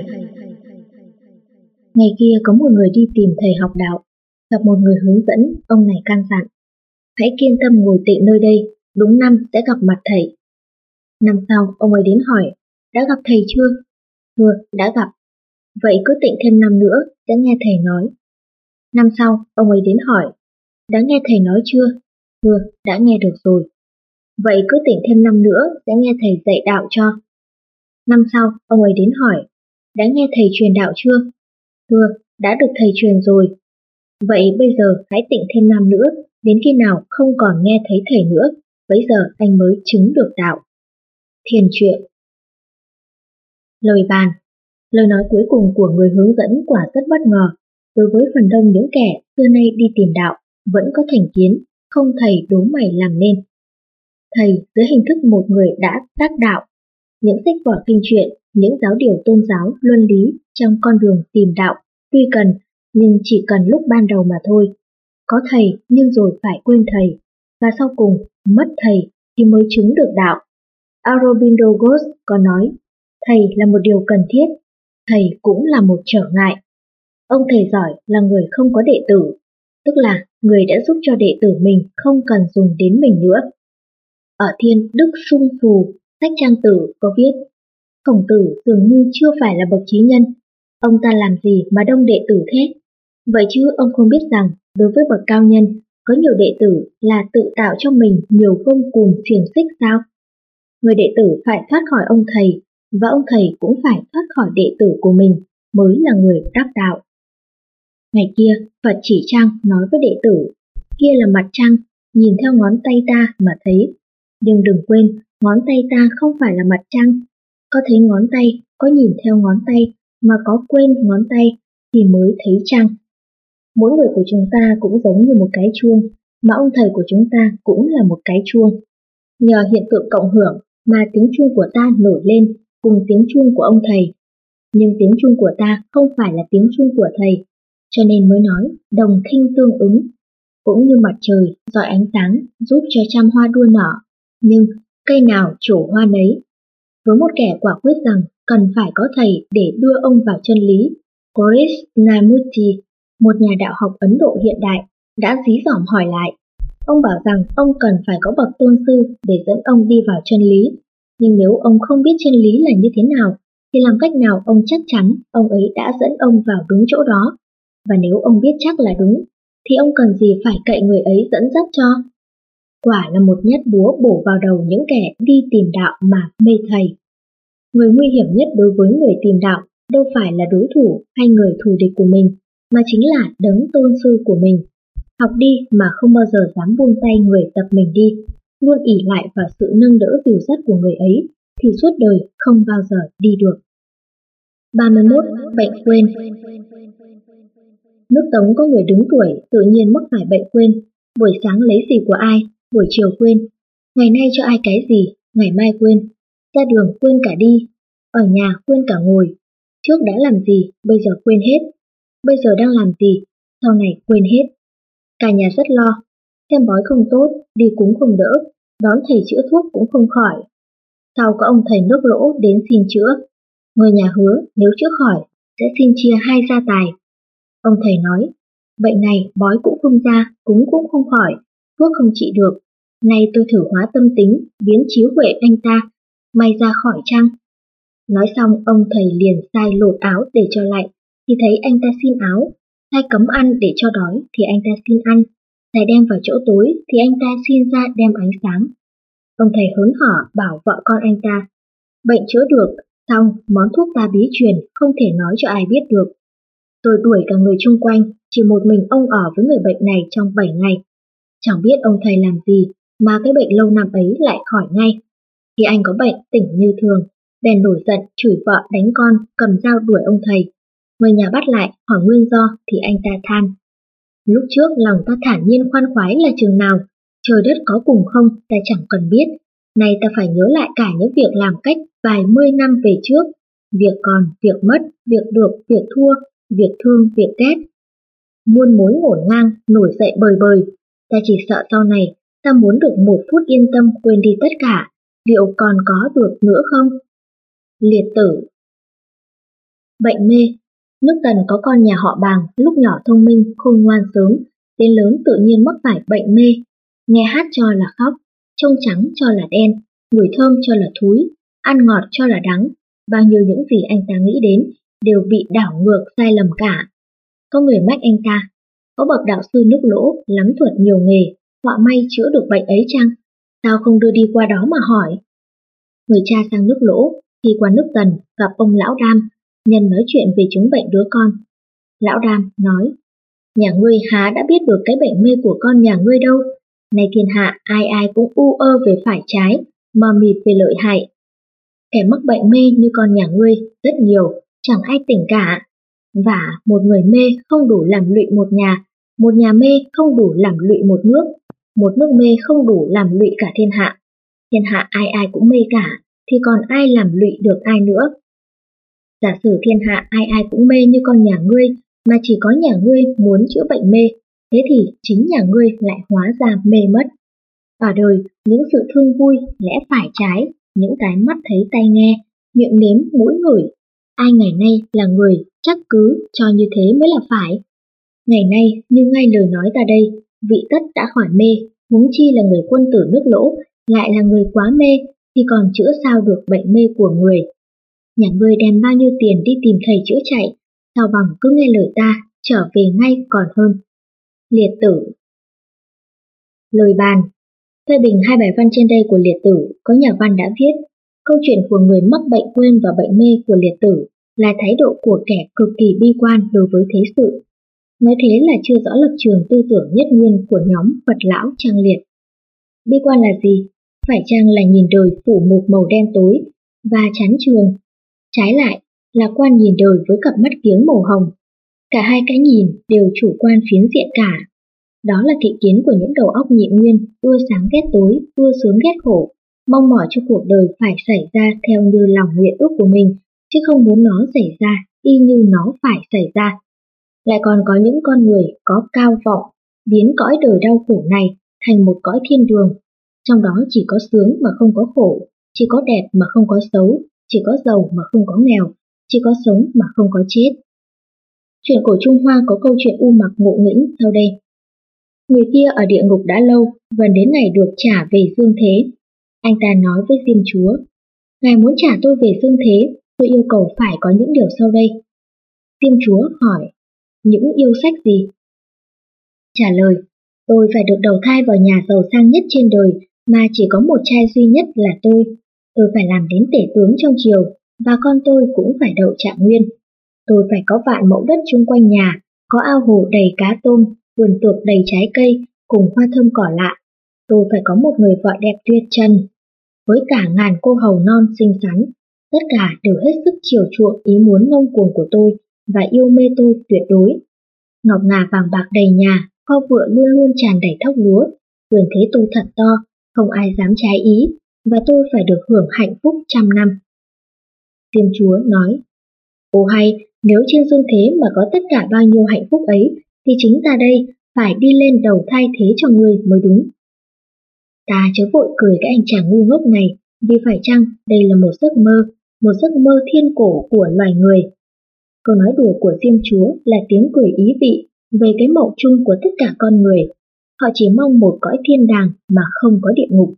Ngày kia có một người đi tìm thầy học đạo, gặp một người hướng dẫn, ông này căn dặn. Hãy kiên tâm ngồi tịnh nơi đây, đúng năm sẽ gặp mặt thầy. Năm sau, ông ấy đến hỏi, đã gặp thầy chưa? Thưa, đã gặp. Vậy cứ tịnh thêm năm nữa, sẽ nghe thầy nói. Năm sau, ông ấy đến hỏi, đã nghe thầy nói chưa? Thưa, đã nghe được rồi. Vậy cứ tịnh thêm năm nữa, sẽ nghe thầy dạy đạo cho. Năm sau, ông ấy đến hỏi, đã nghe thầy truyền đạo chưa? Thưa, đã được thầy truyền rồi. Vậy bây giờ hãy tịnh thêm năm nữa, đến khi nào không còn nghe thấy thầy nữa, bấy giờ anh mới chứng được đạo. Thiền truyện. Lời bàn. Lời nói cuối cùng của người hướng dẫn quả rất bất ngờ. Đối với phần đông những kẻ xưa nay đi tìm đạo, vẫn có thành kiến, không thầy đố mày làm nên. Thầy dưới hình thức một người đã đắc đạo. Những sách vở kinh truyện, những giáo điều tôn giáo, luân lý trong con đường tìm đạo, tuy cần, nhưng chỉ cần lúc ban đầu mà thôi. Có thầy nhưng rồi phải quên thầy, và sau cùng mất thầy thì mới chứng được đạo. Aurobindo Ghosh có nói, thầy là một điều cần thiết, thầy cũng là một trở ngại. Ông thầy giỏi là người không có đệ tử, tức là người đã giúp cho đệ tử mình không cần dùng đến mình nữa. Ở Thiên Đức Sung Phù, sách Trang Tử có viết, Khổng Tử dường như chưa phải là bậc trí nhân, ông ta làm gì mà đông đệ tử thế? Vậy chứ ông không biết rằng đối với bậc cao nhân, có nhiều đệ tử là tự tạo cho mình nhiều gông cùm xiềng xích sao? Người đệ tử phải thoát khỏi ông thầy, và ông thầy cũng phải thoát khỏi đệ tử của mình mới là người đắc đạo. Ngày kia, Phật chỉ trăng nói với đệ tử, kia là mặt trăng, nhìn theo ngón tay ta mà thấy. Nhưng đừng quên, ngón tay ta không phải là mặt trăng. Có thấy ngón tay, có nhìn theo ngón tay, mà có quên ngón tay thì mới thấy trăng. Mỗi người của chúng ta cũng giống như một cái chuông, mà ông thầy của chúng ta cũng là một cái chuông. Nhờ hiện tượng cộng hưởng mà tiếng chuông của ta nổi lên cùng tiếng chuông của ông thầy. Nhưng tiếng chuông của ta không phải là tiếng chuông của thầy, cho nên mới nói đồng thinh tương ứng. Cũng như mặt trời rọi ánh sáng giúp cho trăm hoa đua nở, nhưng cây nào trổ hoa nấy. Với một kẻ quả quyết rằng cần phải có thầy để đưa ông vào chân lý, Krishnamurti, một nhà đạo học Ấn Độ hiện đại, đã dí dỏm hỏi lại. Ông bảo rằng ông cần phải có bậc tôn sư để dẫn ông đi vào chân lý, nhưng nếu ông không biết chân lý là như thế nào, thì làm cách nào ông chắc chắn ông ấy đã dẫn ông vào đúng chỗ đó? Và nếu ông biết chắc là đúng, thì ông cần gì phải cậy người ấy dẫn dắt cho? Quả là một nhát búa bổ vào đầu những kẻ đi tìm đạo mà mê thầy. Người nguy hiểm nhất đối với người tìm đạo đâu phải là đối thủ hay người thù địch của mình, mà chính là đấng tôn sư của mình. Học đi mà không bao giờ dám buông tay người tập mình đi, luôn ỷ lại vào sự nâng đỡ dìu dắt của người ấy, thì suốt đời không bao giờ đi được. 31. Bệnh quên. Nước Tống có người đứng tuổi tự nhiên mắc phải bệnh quên, buổi sáng lấy gì của ai, buổi chiều quên, ngày nay cho ai cái gì, ngày mai quên, ra đường quên cả đi, ở nhà quên cả ngồi, trước đã làm gì, bây giờ quên hết, bây giờ đang làm gì, sau này quên hết. Cả nhà rất lo, xem bói không tốt, đi cúng không đỡ, đón thầy chữa thuốc cũng không khỏi. Sau có ông thầy nước lỗ đến xin chữa, người nhà hứa nếu chữa khỏi sẽ xin chia 2 gia tài. Ông thầy nói, bệnh này bói cũng không ra, cúng cũng không khỏi, thuốc không trị được. Nay tôi thử hóa tâm tính, biến chiếu huệ anh ta, may ra khỏi chăng? Nói xong ông thầy liền sai lột áo để cho lại, thì thấy anh ta xin áo, sai cấm ăn để cho đói thì anh ta xin ăn, sai đem vào chỗ tối thì anh ta xin ra đem ánh sáng. Ông thầy hớn hở bảo vợ con anh ta, bệnh chữa được, xong món thuốc ta bí truyền không thể nói cho ai biết được. Tôi đuổi cả người chung quanh, chỉ một mình ông ở với người bệnh này trong 7 ngày. Chẳng biết ông thầy làm gì mà cái bệnh lâu năm ấy lại khỏi ngay. Khi anh có bệnh tỉnh như thường, bèn nổi giận chửi vợ đánh con, cầm dao đuổi ông thầy. Người nhà bắt lại hỏi nguyên do thì anh ta than. Lúc trước lòng ta thản nhiên khoan khoái là chừng nào, trời đất có cùng không ta chẳng cần biết. Nay ta phải nhớ lại cả những việc làm cách vài mươi năm về trước. Việc còn, việc mất, việc được, việc thua, việc thương, việc ghét. Muôn mối ngổn ngang, nổi dậy bời bời. Ta chỉ sợ sau này, ta muốn được một phút yên tâm quên đi tất cả, liệu còn có được nữa không? Liệt tử. Bệnh mê. Nước Tần có con nhà họ Bàng, lúc nhỏ thông minh, khôn ngoan sớm, đến lớn tự nhiên mắc phải bệnh mê. Nghe hát cho là khóc, trông trắng cho là đen, ngửi thơm cho là thúi, ăn ngọt cho là đắng. Bao nhiêu những gì anh ta nghĩ đến đều bị đảo ngược sai lầm cả. Có người mách anh ta, có bậc đạo sư nước Lỗ lắm thuật nhiều nghề, họa may chữa được bệnh ấy chăng? Sao không đưa đi qua đó mà hỏi? Người cha sang nước Lỗ, khi qua nước Tần gặp ông Lão Đam, nhân nói chuyện về chứng bệnh đứa con. Lão Đam nói, nhà ngươi há đã biết được cái bệnh mê của con nhà ngươi đâu. Nay thiên hạ ai ai cũng u ơ về phải trái, mờ mịt về lợi hại. Kẻ mắc bệnh mê như con nhà ngươi rất nhiều, chẳng ai tỉnh cả. Và một người mê không đủ làm lụy một nhà mê không đủ làm lụy một nước mê không đủ làm lụy cả thiên hạ. Thiên hạ ai ai cũng mê cả, thì còn ai làm lụy được ai nữa. Giả sử thiên hạ ai ai cũng mê như con nhà ngươi, mà chỉ có nhà ngươi muốn chữa bệnh mê, thế thì chính nhà ngươi lại hóa ra mê mất. Ở đời, những sự thương vui, lẽ phải trái, những cái mắt thấy tay nghe, miệng nếm mũi ngửi, ai ngày nay là người chắc cứ cho như thế mới là phải. Ngày nay, như ngay lời nói ta đây, vị tất đã khỏi mê, huống chi là người quân tử nước Lỗ, lại là người quá mê, thì còn chữa sao được bệnh mê của người. Nhà ngươi đem bao nhiêu tiền đi tìm thầy chữa chạy, sao bằng cứ nghe lời ta, trở về ngay còn hơn. Liệt tử. Lời bàn. Phê bình 2 bài văn trên đây của Liệt tử, có nhà văn đã viết, câu chuyện của người mắc bệnh quên và bệnh mê của Liệt tử là thái độ của kẻ cực kỳ bi quan đối với thế sự. Nói thế là chưa rõ lập trường tư tưởng nhất nguyên của nhóm Phật lão Trang Liệt. Bi quan là gì? Phải chăng là nhìn đời phủ một màu đen tối và chán chường? Trái lại là quan nhìn đời với cặp mắt kiếng màu hồng. Cả hai cái nhìn đều chủ quan phiến diện cả. Đó là kỵ kiến của những đầu óc nhị nguyên, ưa sáng ghét tối, ưa sướng ghét khổ, mong mỏi cho cuộc đời phải xảy ra theo như lòng nguyện ước của mình, chứ không muốn nó xảy ra y như nó phải xảy ra. Lại còn có những con người có cao vọng, biến cõi đời đau khổ này thành một cõi thiên đường. Trong đó chỉ có sướng mà không có khổ, chỉ có đẹp mà không có xấu, chỉ có giàu mà không có nghèo, chỉ có sống mà không có chết. Truyện cổ Trung Hoa có câu chuyện u mặc ngộ nghĩnh sau đây. Người kia ở địa ngục đã lâu, gần đến ngày được trả về dương thế. Anh ta nói với Diêm Chúa, Ngài muốn trả tôi về dương thế, Tôi yêu cầu phải có những điều sau đây. Tiêm chúa hỏi, những yêu sách gì? Trả lời, tôi phải được đầu thai vào nhà giàu sang nhất trên đời mà chỉ có một trai duy nhất là tôi. Tôi phải làm đến tể tướng trong triều và con tôi cũng phải đậu trạng nguyên. Tôi phải có vạn mẫu đất chung quanh nhà, có ao hồ đầy cá tôm, vườn tược đầy trái cây, cùng hoa thơm cỏ lạ. Tôi phải có một người vợ đẹp tuyệt trần, với cả ngàn cô hầu non xinh xắn. Tất cả đều hết sức chiều chuộng ý muốn ngông cuồng của tôi và yêu mê tôi tuyệt đối. Ngọc ngà vàng bạc đầy nhà, kho vựa luôn luôn tràn đầy thóc lúa, vườn thế tôi thật to, không ai dám trái ý, và tôi phải được hưởng hạnh phúc 100 năm. Tiêm chúa nói, ô hay, nếu trên dương thế mà có tất cả bao nhiêu hạnh phúc ấy, thì chính ta đây phải đi lên đầu thai thế cho ngươi mới đúng. Ta chớ vội cười cái anh chàng ngu ngốc này, vì phải chăng đây là một giấc mơ thiên cổ của loài người. Câu nói đùa của Diêm Chúa là tiếng cười ý vị về cái mộng chung của tất cả con người. Họ chỉ mong một cõi thiên đàng mà không có địa ngục.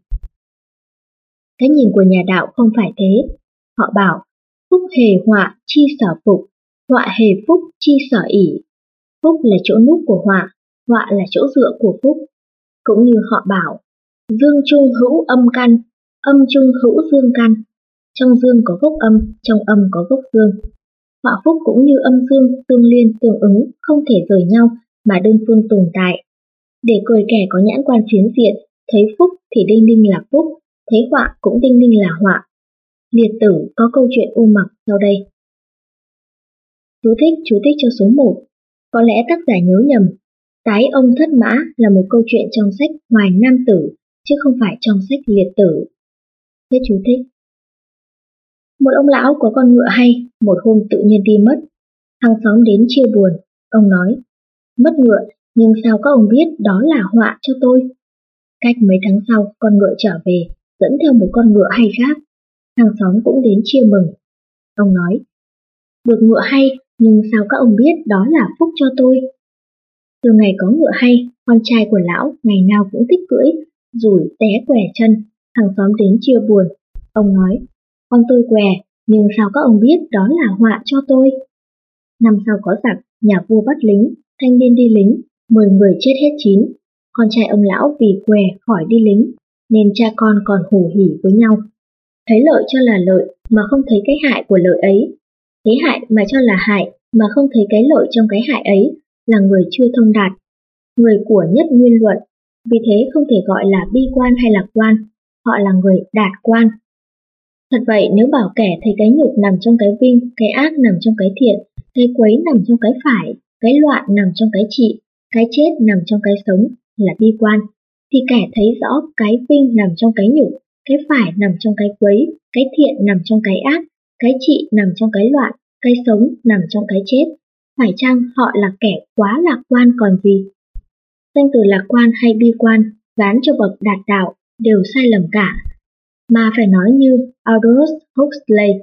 Cái nhìn của nhà đạo không phải thế. Họ bảo, phúc hề họa chi sở phục, họa hề phúc chi sở ỷ. Phúc là chỗ núp của họa là chỗ dựa của phúc. Cũng như họ bảo, dương trung hữu âm căn, âm trung hữu dương căn. Trong dương có gốc âm, trong âm có gốc dương. Họa phúc cũng như âm dương tương liên tương ứng, không thể rời nhau mà đơn phương tồn tại. Để cười kẻ có nhãn quan phiến diện, thấy phúc thì đinh ninh là phúc, thấy họa cũng đinh ninh là họa. Liệt tử có câu chuyện u mặc sau đây. Chú thích cho số 1. Có lẽ tác giả nhớ nhầm. Tái ông thất mã là một câu chuyện trong sách Hoài Nam Tử, chứ không phải trong sách Liệt tử. Hết chú thích. Một ông lão có con ngựa hay, một hôm tự nhiên đi mất. Hàng xóm đến chia buồn, ông nói, mất ngựa, nhưng sao các ông biết đó là họa cho tôi? Cách mấy tháng sau, con ngựa trở về, dẫn theo một con ngựa hay khác. Hàng xóm cũng đến chia mừng. Ông nói, được ngựa hay, nhưng sao các ông biết đó là phúc cho tôi? Từ ngày có ngựa hay, con trai của lão ngày nào cũng thích cưỡi, rủi té què chân. Hàng xóm đến chia buồn. Ông nói, con tôi què, nhưng sao các ông biết đó là họa cho tôi? Năm sau có giặc, nhà vua bắt lính, thanh niên đi lính, 10 người chết hết 9. Con trai ông lão vì què khỏi đi lính, nên cha con còn hổ hỉ với nhau. Thấy lợi cho là lợi mà không thấy cái hại của lợi ấy. Thấy hại mà cho là hại mà không thấy cái lợi trong cái hại ấy là người chưa thông đạt. Người của nhất nguyên luận, vì thế không thể gọi là bi quan hay lạc quan, họ là người đạt quan. Thật vậy, nếu bảo kẻ thấy cái nhục nằm trong cái vinh, cái ác nằm trong cái thiện, cái quấy nằm trong cái phải, cái loạn nằm trong cái trị, cái chết nằm trong cái sống là bi quan, thì kẻ thấy rõ cái vinh nằm trong cái nhục, cái phải nằm trong cái quấy, cái thiện nằm trong cái ác, cái trị nằm trong cái loạn, cái sống nằm trong cái chết, phải chăng họ là kẻ quá lạc quan còn gì? Danh từ lạc quan hay bi quan gán cho bậc đạt đạo đều sai lầm cả, mà phải nói như Aldous Huxley.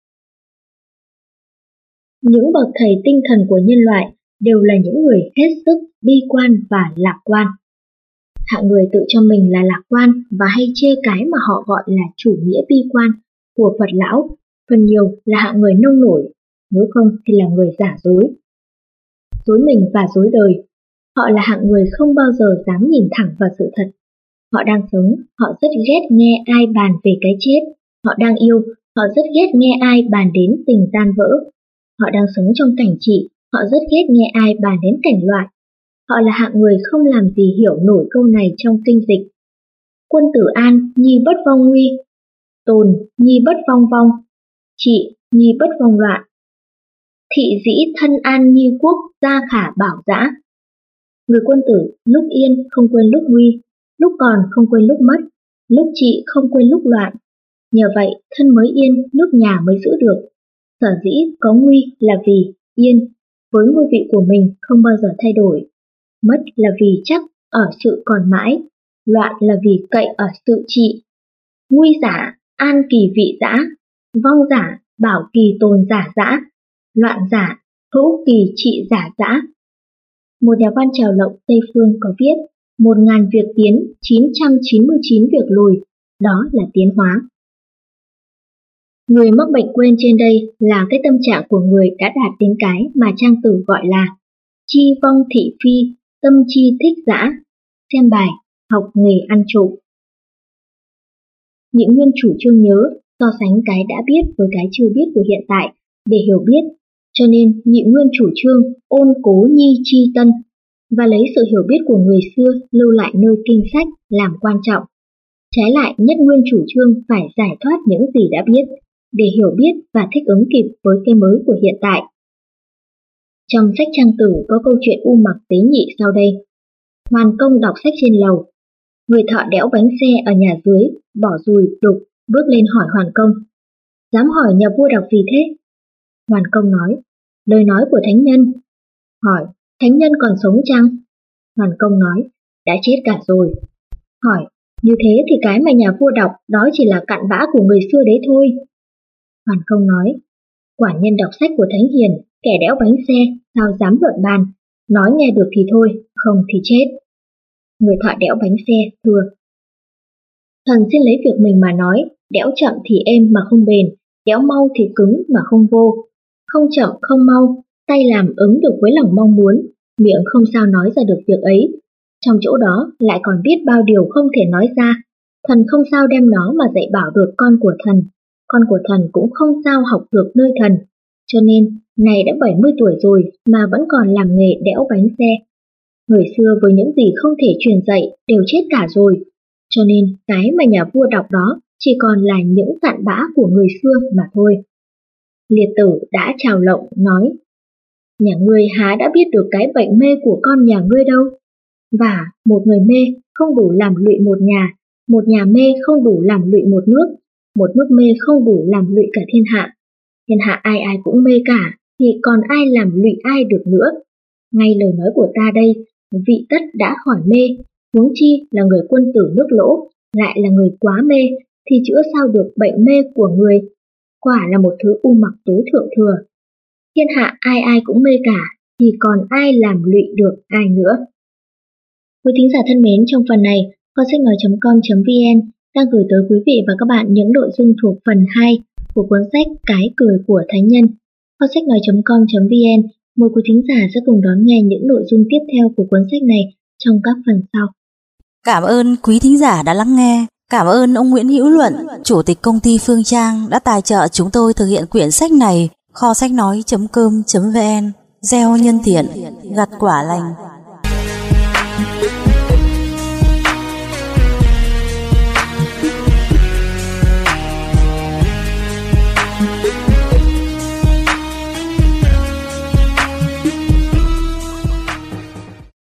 Những bậc thầy tinh thần của nhân loại đều là những người hết sức bi quan và lạc quan. Hạng người tự cho mình là lạc quan và hay chê cái mà họ gọi là chủ nghĩa bi quan của Phật lão, phần nhiều là hạng người nông nổi, nếu không thì là người giả dối. Dối mình và dối đời. Họ là hạng người không bao giờ dám nhìn thẳng vào sự thật. Họ đang sống, họ rất ghét nghe ai bàn về cái chết. Họ đang yêu, họ rất ghét nghe ai bàn đến tình tan vỡ. Họ đang sống trong cảnh trị, họ rất ghét nghe ai bàn đến cảnh loạn. Họ là hạng người không làm gì hiểu nổi câu này trong kinh dịch. Quân tử an, nhi bất vong nguy. Tồn, nhi bất vong vong. Trị, nhi bất vong loạn. Thị dĩ thân an nhi quốc, gia khả bảo dã. Người quân tử lúc yên không quên lúc nguy, lúc còn không quên lúc mất, lúc trị không quên lúc loạn. Nhờ vậy thân mới yên, nước nhà mới giữ được. Sở dĩ có nguy là vì yên, với ngôi vị của mình không bao giờ thay đổi. Mất là vì chắc ở sự còn mãi, loạn là vì cậy ở sự trị. Nguy giả, an kỳ vị dã, vong giả, bảo kỳ tồn giả dã, loạn giả, hữu kỳ trị giả dã. Một nhà văn trào lộng Tây Phương có viết 1000 việc tiến, 999 việc lùi, đó là tiến hóa. Người mắc bệnh quên trên đây là cái tâm trạng của người đã đạt đến cái mà trang tử gọi là chi vong thị phi, tâm chi thích dã. Xem bài, học nghề ăn trộm. Nhị Nguyên chủ trương nhớ so sánh cái đã biết với cái chưa biết của hiện tại để hiểu biết, cho nên Nhị Nguyên chủ trương ôn cố nhi chi tân và lấy sự hiểu biết của người xưa lưu lại nơi kinh sách làm quan trọng. Trái lại, Nhất Nguyên chủ trương phải giải thoát những gì đã biết để hiểu biết và thích ứng kịp với cái mới của hiện tại. Trong sách Trang Tử có câu chuyện U Mặc Tế Nhị sau đây. Hoàn Công đọc sách trên lầu. Người thợ đẽo bánh xe ở nhà dưới, bỏ dùi, đục, bước lên hỏi Hoàn Công. Dám hỏi nhà vua đọc gì thế? Hoàn Công nói, lời nói của thánh nhân. Hỏi, thánh nhân còn sống chăng? Hoàn Công nói, đã chết cả rồi. Hỏi, như thế thì cái mà nhà vua đọc đó chỉ là cặn bã của người xưa đấy thôi. Hoàn Công nói, quả nhân đọc sách của thánh hiền, kẻ đẽo bánh xe, sao dám luận bàn, nói nghe được thì thôi, không thì chết. Người thợ đẽo bánh xe thưa, thần xin lấy việc mình mà nói, đẽo chậm thì êm mà không bền, đẽo mau thì cứng mà không vô. Không chậm không mau, tay làm ứng được với lòng mong muốn, miệng không sao nói ra được việc ấy. Trong chỗ đó lại còn biết bao điều không thể nói ra, thần không sao đem nó mà dạy bảo được con của thần cũng không sao học được nơi thần. Cho nên, này đã 70 tuổi rồi mà vẫn còn làm nghề đẽo bánh xe. Người xưa với những gì không thể truyền dạy đều chết cả rồi, cho nên cái mà nhà vua đọc đó chỉ còn là những cặn bã của người xưa mà thôi. Liệt tử đã chào lộng nói, nhà ngươi há đã biết được cái bệnh mê của con nhà ngươi đâu. Và một người mê không đủ làm lụy một nhà mê không đủ làm lụy một nước mê không đủ làm lụy cả thiên hạ. Thiên hạ ai ai cũng mê cả, thì còn ai làm lụy ai được nữa. Ngay lời nói của ta đây, vị tất đã khỏi mê, huống chi là người quân tử nước Lỗ, lại là người quá mê, thì chữa sao được bệnh mê của người. Quả là một thứ u mặc tối thượng thừa. Thiên hạ ai ai cũng mê cả, thì còn ai làm lụy được ai nữa. Quý thính giả thân mến, trong phần này, kho sách nói.com.vn đang gửi tới quý vị và các bạn những nội dung thuộc phần 2 của cuốn sách Cái cười của thánh nhân. Kho sách nói.com.vn mời quý thính giả sẽ cùng đón nghe những nội dung tiếp theo của cuốn sách này trong các phần sau. Cảm ơn quý thính giả đã lắng nghe. Cảm ơn ông Nguyễn Hữu Luận, Chủ tịch công ty Phương Trang đã tài trợ chúng tôi thực hiện quyển sách này. Kho sách nói.com.vn gieo nhân thiện, gặt quả lành.